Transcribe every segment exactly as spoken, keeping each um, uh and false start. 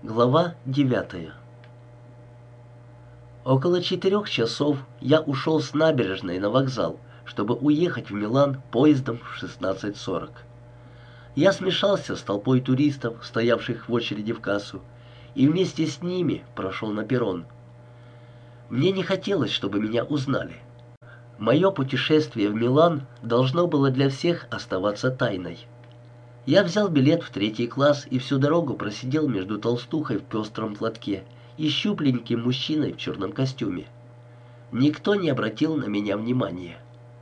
Глава девятая. Около четырех часов я ушел с набережной на вокзал, чтобы уехать в Милан поездом в шестнадцать сорок. Я смешался с толпой туристов, стоявших в очереди в кассу, и вместе с ними прошел на перрон. Мне не хотелось, чтобы меня узнали. Мое путешествие в Милан должно было для всех оставаться тайной. Я взял билет в третий класс и всю дорогу просидел между толстухой в пестром платке и щупленьким мужчиной в черном костюме. Никто не обратил на меня внимания.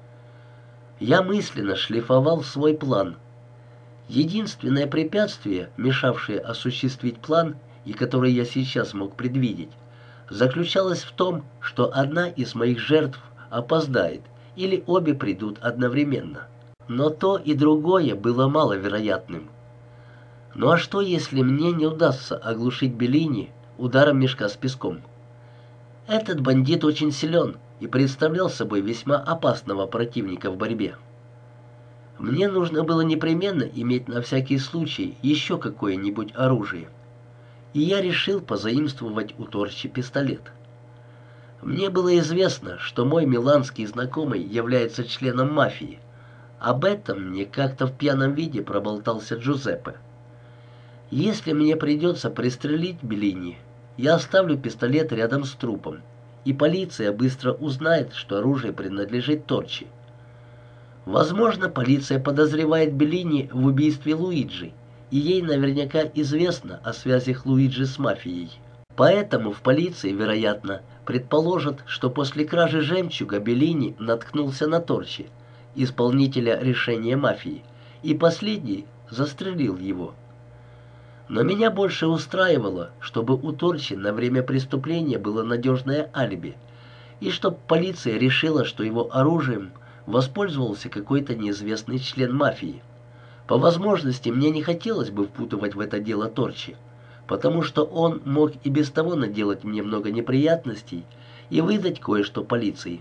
Я мысленно шлифовал свой план. Единственное препятствие, мешавшее осуществить план, и которое я сейчас мог предвидеть, заключалось в том, что одна из моих жертв опоздает или обе придут одновременно. Но то и другое было маловероятным. Ну а что, если мне не удастся оглушить Беллини ударом мешка с песком? Этот бандит очень силен и представлял собой весьма опасного противника в борьбе. Мне нужно было непременно иметь на всякий случай еще какое-нибудь оружие, и я решил позаимствовать у Торчи пистолет. Мне было известно, что мой миланский знакомый является членом мафии. Об этом мне как-то в пьяном виде проболтался Джузеппе. Если мне придется пристрелить Беллини, я оставлю пистолет рядом с трупом, и полиция быстро узнает, что оружие принадлежит Торчи. Возможно, полиция подозревает Беллини в убийстве Луиджи, и ей наверняка известно о связях Луиджи с мафией. Поэтому в полиции, вероятно, предположат, что после кражи жемчуга Беллини наткнулся на Торчи, исполнителя решения мафии, и последний застрелил его. Но меня больше устраивало, чтобы у Торчи на время преступления было надежное алиби, и чтобы полиция решила, что его оружием воспользовался какой-то неизвестный член мафии. По возможности мне не хотелось бы впутывать в это дело Торчи, потому что он мог и без того наделать мне много неприятностей и выдать кое-что полиции.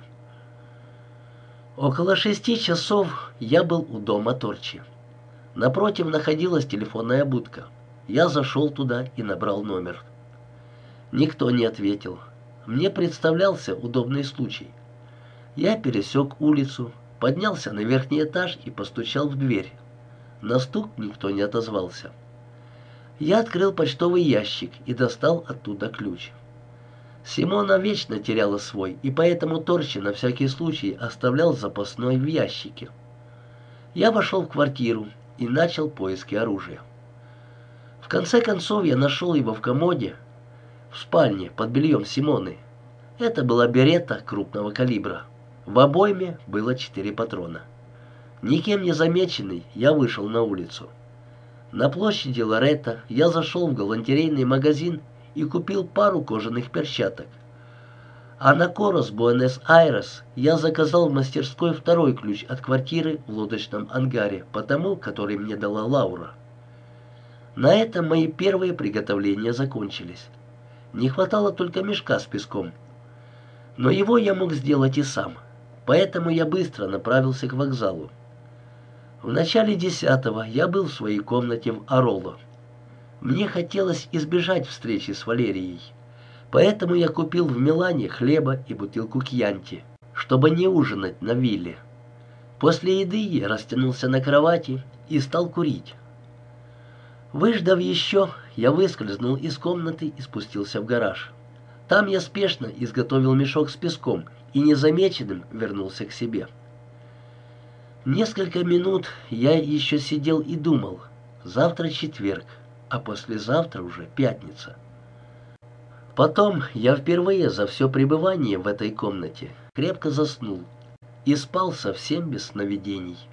Около шести часов я был у дома Торчи. Напротив находилась телефонная будка. Я зашел туда и набрал номер. Никто не ответил. Мне представлялся удобный случай. Я пересек улицу, поднялся на верхний этаж и постучал в дверь. На стук никто не отозвался. Я открыл почтовый ящик и достал оттуда ключ. Симона вечно теряла свой, и поэтому Торчи на всякий случай оставлял запасной в ящике. Я вошел в квартиру и начал поиски оружия. В конце концов я нашел его в комоде в спальне под бельем Симоны. Это была беретта крупного калибра. В обойме было четыре патрона. Никем не замеченный, я вышел на улицу. На площади Лоретто я зашел в галантерейный магазин и купил пару кожаных перчаток. А на Корос Буэнос-Айрес я заказал в мастерской второй ключ от квартиры в лодочном ангаре, по тому, который мне дала Лаура. На этом мои первые приготовления закончились. Не хватало только мешка с песком. Но его я мог сделать и сам, поэтому я быстро направился к вокзалу. В начале десятого я был в своей комнате в Ароло. Мне хотелось избежать встречи с Валерией, поэтому я купил в Милане хлеба и бутылку кьянти, чтобы не ужинать на вилле. После еды я растянулся на кровати и стал курить. Выждав еще, я выскользнул из комнаты и спустился в гараж. Там я спешно изготовил мешок с песком и незамеченным вернулся к себе. Несколько минут я еще сидел и думал: завтра четверг, а послезавтра уже пятница. Потом я впервые за все пребывание в этой комнате крепко заснул и спал совсем без сновидений.